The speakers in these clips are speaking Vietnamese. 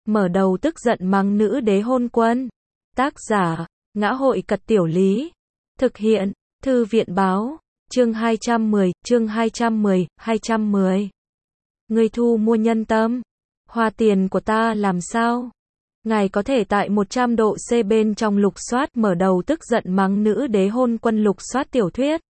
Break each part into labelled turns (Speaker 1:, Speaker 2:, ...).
Speaker 1: mở đầu tức giận mắng nữ đế hôn quân. Tác giả, Ngã hội Cật Tiểu Lý. Thực hiện, Thư viện báo, chương 210. Người thu mua nhân tâm. Hoa tiền của ta làm sao? Ngài có thể tại 100 độ C bên trong lục soát mở đầu tức giận mắng nữ đế hôn quân lục soát tiểu thuyết.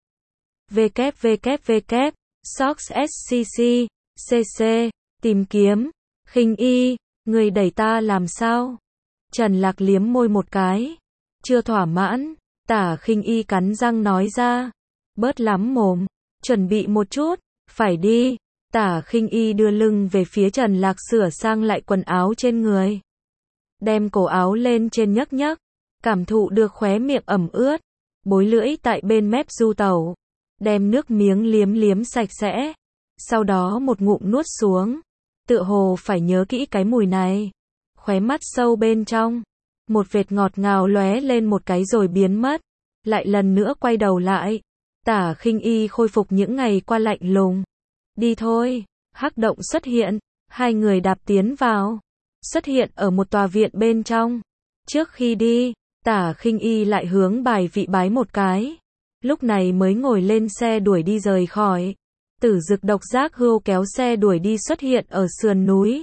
Speaker 1: www. Sox SCC, CC, tìm kiếm, khinh y, người đẩy ta làm sao? Trần Lạc liếm môi một cái. Chưa thỏa mãn, Tả Khinh Y cắn răng nói ra. Bớt lắm mồm, chuẩn bị một chút, phải đi. Tả Khinh Y đưa lưng về phía Trần Lạc sửa sang lại quần áo trên người. Đem cổ áo lên trên nhấc nhấc, cảm thụ được khóe miệng ẩm ướt, bối lưỡi tại bên mép du tẩu. Đem nước miếng liếm liếm sạch sẽ, sau đó một ngụm nuốt xuống, tựa hồ phải nhớ kỹ cái mùi này. Khóe mắt sâu bên trong, một vệt ngọt ngào lóe lên một cái rồi biến mất, lại lần nữa quay đầu lại. Tả Khinh Y khôi phục những ngày qua lạnh lùng. Đi thôi, hắc động xuất hiện, hai người đạp tiến vào, xuất hiện ở một tòa viện bên trong. Trước khi đi, Tả Khinh Y lại hướng bài vị bái một cái. Lúc này mới ngồi lên xe đuổi đi rời khỏi. Tử Dực độc giác hươu kéo xe đuổi đi xuất hiện ở sườn núi.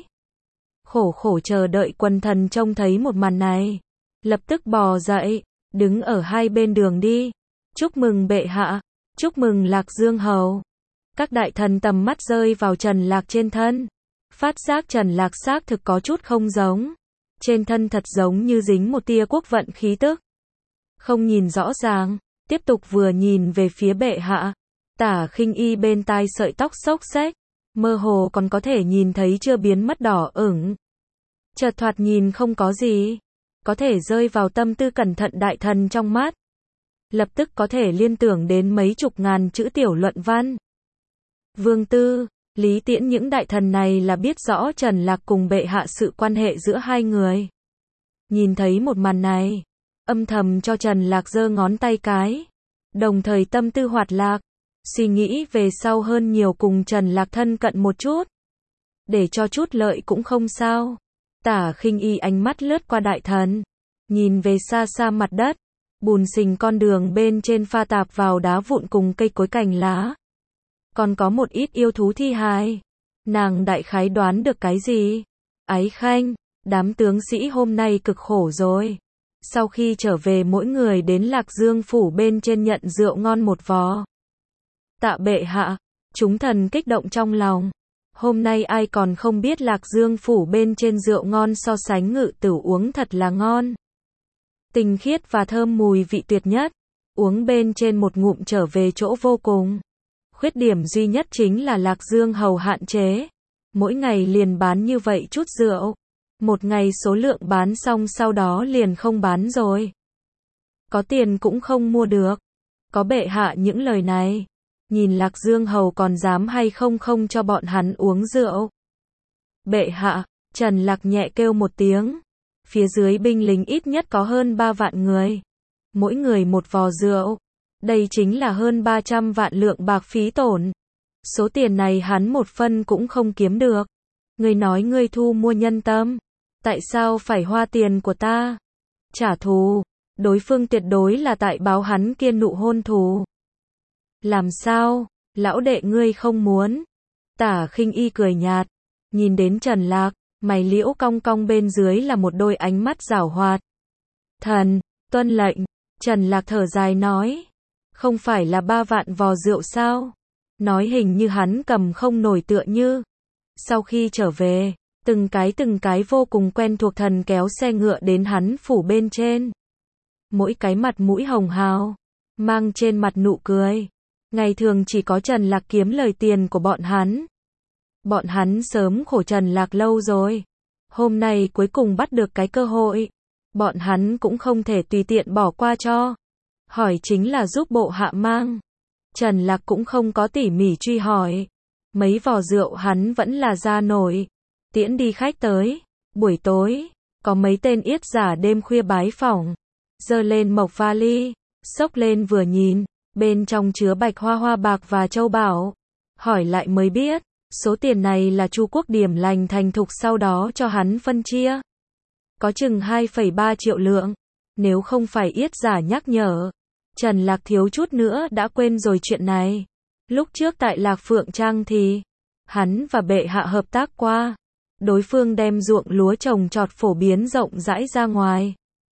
Speaker 1: Khổ chờ đợi quần thần trông thấy một màn này, lập tức bò dậy, đứng ở hai bên đường đi. Chúc mừng bệ hạ, chúc mừng Lạc Dương hầu. Các đại thần tầm mắt rơi vào Trần Lạc trên thân, phát giác Trần Lạc xác thực có chút không giống. Trên thân thật giống như dính một tia quốc vận khí tức. Không nhìn rõ ràng, tiếp tục vừa nhìn về phía bệ hạ. Tả Khinh Y bên tai sợi tóc xốc xếch, mơ hồ còn có thể nhìn thấy chưa biến mất đỏ ửng. Chợt thoạt nhìn không có gì, có thể rơi vào tâm tư cẩn thận đại thần trong mắt. Lập tức có thể liên tưởng đến mấy chục ngàn chữ tiểu luận văn. Vương Tư, Lý Tiễn những đại thần này là biết rõ Trần Lạc cùng bệ hạ sự quan hệ giữa hai người. Nhìn thấy một màn này, âm thầm cho Trần Lạc giơ ngón tay cái, đồng thời tâm tư hoạt lạc, suy nghĩ về sau hơn nhiều cùng Trần Lạc thân cận một chút. Để cho chút lợi cũng không sao. Tả Khinh Y ánh mắt lướt qua đại thần, nhìn về xa xa mặt đất, bùn xình con đường bên trên pha tạp vào đá vụn cùng cây cối cành lá. Còn có một ít yêu thú thi hài. Nàng đại khái đoán được cái gì? Ái Khanh, đám tướng sĩ hôm nay cực khổ rồi. Sau khi trở về mỗi người đến Lạc Dương phủ bên trên nhận rượu ngon một vò. Tạ bệ hạ, chúng thần kích động trong lòng. Hôm nay ai còn không biết Lạc Dương phủ bên trên rượu ngon so sánh Ngự Tử uống thật là ngon. Tinh khiết và thơm mùi vị tuyệt nhất. Uống bên trên một ngụm trở về chỗ vô cùng. Khuyết điểm duy nhất chính là Lạc Dương hầu hạn chế. Mỗi ngày liền bán như vậy chút rượu. Một ngày số lượng bán xong sau đó liền không bán rồi. Có tiền cũng không mua được. Có bệ hạ những lời này. Nhìn Lạc Dương hầu còn dám hay không cho bọn hắn uống rượu. Bệ hạ, Trần Lạc nhẹ kêu một tiếng. Phía dưới binh lính ít nhất có hơn 3 vạn người. Mỗi người một vò rượu. Đây chính là hơn 300 vạn lượng bạc phí tổn. Số tiền này hắn một phân cũng không kiếm được. Ngươi nói ngươi thu mua nhân tâm. Tại sao phải hoa tiền của ta? Trả thù. Đối phương tuyệt đối là tại báo hắn kia nụ hôn thù. Làm sao? Lão đệ ngươi không muốn. Tả Khinh Y cười nhạt. Nhìn đến Trần Lạc, mày liễu cong cong bên dưới là một đôi ánh mắt giảo hoạt. Thần, tuân lệnh. Trần Lạc thở dài nói. Không phải là 3 vạn vò rượu sao? Nói hình như hắn cầm không nổi tựa như. Sau khi trở về, từng cái vô cùng quen thuộc thần kéo xe ngựa đến hắn phủ bên trên. Mỗi cái mặt mũi hồng hào, mang trên mặt nụ cười. Ngày thường chỉ có Trần Lạc kiếm lời tiền của bọn hắn. Bọn hắn sớm khổ Trần Lạc lâu rồi. Hôm nay cuối cùng bắt được cái cơ hội. Bọn hắn cũng không thể tùy tiện bỏ qua cho. Hỏi chính là giúp bộ hạ mang. Trần Lạc cũng không có tỉ mỉ truy hỏi. Mấy vò rượu hắn vẫn là ra nổi. Tiễn đi khách tới. Buổi tối, có mấy tên yết giả đêm khuya bái phỏng. Giơ lên mộc vali, xốc lên vừa nhìn. Bên trong chứa bạch hoa bạc và châu bảo. Hỏi lại mới biết, Số tiền này là Chu Quốc điểm lành thành thục sau đó cho hắn phân chia. Có chừng 2,3 triệu lượng. Nếu không phải Yết Giả nhắc nhở, Trần Lạc thiếu chút nữa đã quên rồi chuyện này. Lúc trước tại Lạc Phượng Trang thì, hắn và bệ hạ hợp tác qua. Đối phương đem ruộng lúa trồng trọt phổ biến rộng rãi ra ngoài.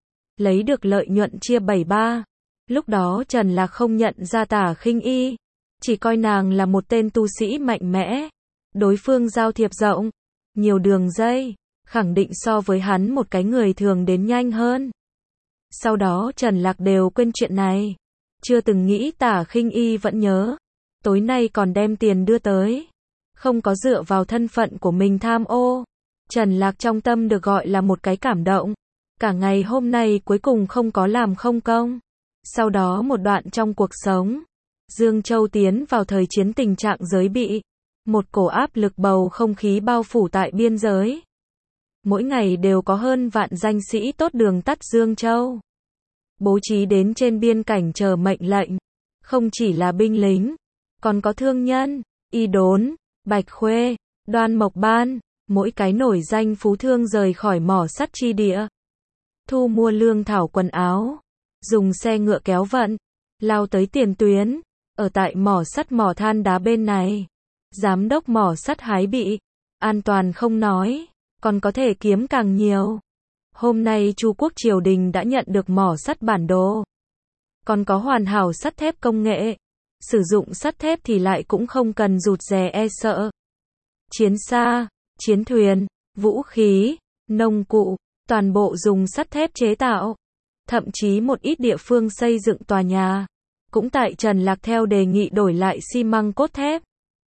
Speaker 1: Lấy được lợi nhuận chia 73. Lúc đó Trần Lạc không nhận ra Tả Khinh Y. Chỉ coi nàng là một tên tu sĩ mạnh mẽ. Đối phương giao thiệp rộng, nhiều đường dây, khẳng định so với hắn một cái người thường đến nhanh hơn. Sau đó Trần Lạc đều quên chuyện này. Chưa từng nghĩ Tả Khinh Y vẫn nhớ. Tối nay còn đem tiền đưa tới. Không có dựa vào thân phận của mình tham ô. Trần Lạc trong tâm được gọi là một cái cảm động. Cả ngày hôm nay cuối cùng không có làm không công. Sau đó một đoạn trong cuộc sống, Dương Châu tiến vào thời chiến tình trạng giới bị. Một cổ áp lực bầu không khí bao phủ tại biên giới. Mỗi ngày đều có hơn vạn danh sĩ tốt đường tắt Dương Châu. Bố trí đến trên biên cảnh chờ mệnh lệnh. Không chỉ là binh lính, còn có thương nhân, Y Đốn, Bạch Khuê, Đoan Mộc Ban, mỗi cái nổi danh phú thương rời khỏi mỏ sắt chi địa. Thu mua lương thảo quần áo, dùng xe ngựa kéo vận, lao tới tiền tuyến, ở tại mỏ sắt mỏ than đá bên này. Giám đốc mỏ sắt hái bị, an toàn không nói, còn có thể kiếm càng nhiều. Hôm nay Chu Quốc triều đình đã nhận được mỏ sắt bản đồ. Còn có hoàn hảo sắt thép công nghệ. Sử dụng sắt thép thì lại cũng không cần rụt rè e sợ. Chiến xa, chiến thuyền, vũ khí, nông cụ, toàn bộ dùng sắt thép chế tạo. Thậm chí một ít địa phương xây dựng tòa nhà, cũng tại Trần Lạc theo đề nghị đổi lại xi măng cốt thép.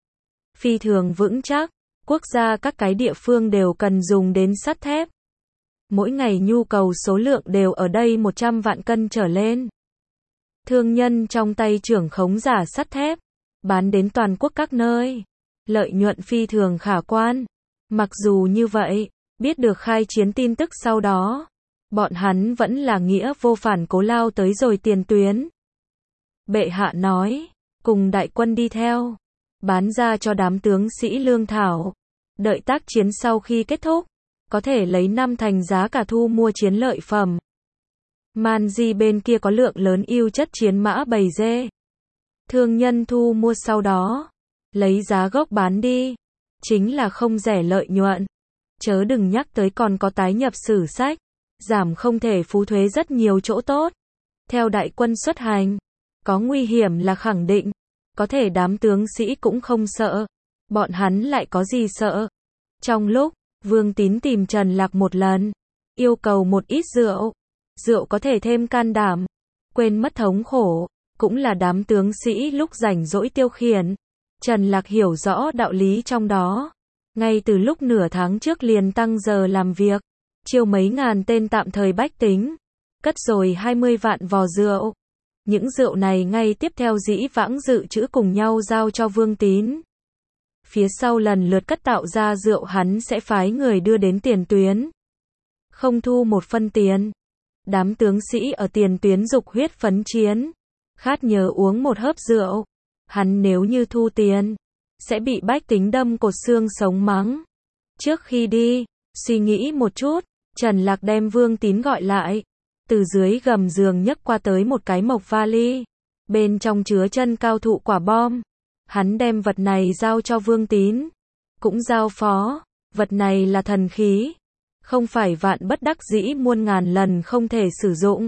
Speaker 1: Phi thường vững chắc, quốc gia các cái địa phương đều cần dùng đến sắt thép. Mỗi ngày nhu cầu số lượng đều ở đây 100 vạn cân trở lên. Thương nhân trong tay trưởng khống giả sắt thép, bán đến toàn quốc các nơi. Lợi nhuận phi thường khả quan. Mặc dù như vậy, biết được khai chiến tin tức sau đó, bọn hắn vẫn là nghĩa vô phản cố lao tới rồi tiền tuyến. Bệ hạ nói, cùng đại quân đi theo, bán ra cho đám tướng sĩ lương thảo. Đợi tác chiến sau khi kết thúc, có thể lấy 5 thành giá cả thu mua chiến lợi phẩm. Manji bên kia có lượng lớn yêu chất chiến mã bầy dê. Thương nhân thu mua sau đó, lấy giá gốc bán đi. Chính là không rẻ lợi nhuận. Chớ đừng nhắc tới còn có tái nhập sử sách. Giảm không thể phú thuế rất nhiều chỗ tốt. Theo đại quân xuất hành, có nguy hiểm là khẳng định. Có thể đám tướng sĩ cũng không sợ. Bọn hắn lại có gì sợ. Trong lúc, Vương Tín tìm Trần Lạc một lần, yêu cầu một ít rượu. Rượu có thể thêm can đảm, quên mất thống khổ, cũng là đám tướng sĩ lúc rảnh rỗi tiêu khiển. Trần Lạc hiểu rõ đạo lý trong đó. Ngay từ lúc nửa tháng trước liền tăng giờ làm việc, chiêu mấy ngàn tên tạm thời bách tính, cất rồi 20 vạn vò rượu. Những rượu này ngay tiếp theo dĩ vãng dự trữ cùng nhau giao cho Vương Tín. Phía sau lần lượt cất tạo ra rượu hắn sẽ phái người đưa đến tiền tuyến. Không thu một phân tiền. Đám tướng sĩ ở tiền tuyến dục huyết phấn chiến. Khát nhớ uống một hớp rượu. Hắn nếu như thu tiền, sẽ bị bách tính đâm cột xương sống mắng. Trước khi đi, suy nghĩ một chút, Trần Lạc đem Vương Tín gọi lại. Từ dưới gầm giường nhấc qua tới một cái mộc vali. Bên trong chứa chân cao thụ quả bom. Hắn đem vật này giao cho Vương Tín. Cũng giao phó, vật này là thần khí. Không phải vạn bất đắc dĩ muôn ngàn lần không thể sử dụng.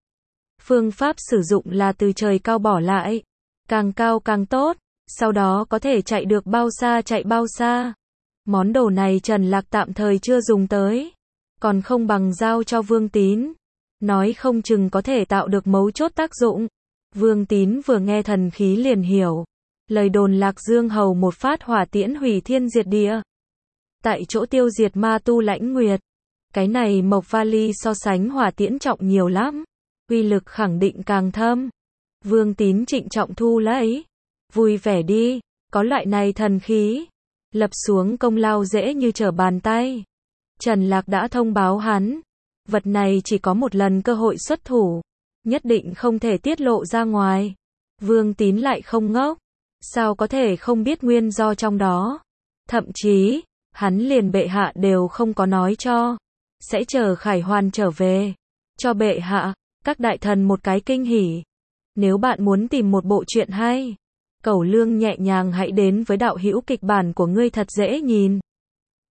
Speaker 1: Phương pháp sử dụng là từ trời cao bỏ lại. Càng cao càng tốt. Sau đó có thể chạy được bao xa chạy bao xa. Món đồ này Trần Lạc tạm thời chưa dùng tới. Còn không bằng giao cho Vương Tín. Nói không chừng có thể tạo được mấu chốt tác dụng. Vương Tín vừa nghe thần khí liền hiểu. Lời đồn Lạc Dương Hầu một phát hỏa tiễn hủy thiên diệt địa. Tại chỗ tiêu diệt ma tu Lãnh Nguyệt. Cái này mộc vali so sánh hỏa tiễn trọng nhiều lắm. Uy lực khẳng định càng thâm. Vương Tín trịnh trọng thu lấy. Vui vẻ đi, có loại này thần khí. Lập xuống công lao dễ như trở bàn tay. Trần Lạc đã thông báo hắn. Vật này chỉ có một lần cơ hội xuất thủ. Nhất định không thể tiết lộ ra ngoài. Vương Tín lại không ngốc. Sao có thể không biết nguyên do trong đó. Thậm chí, hắn liền bệ hạ đều không có nói cho. Sẽ chờ Khải Hoàn trở về. Cho bệ hạ, các đại thần một cái kinh hỉ. Nếu bạn muốn tìm một bộ truyện hay, Cẩu Lương nhẹ nhàng hãy đến với đạo hữu kịch bản của ngươi thật dễ nhìn.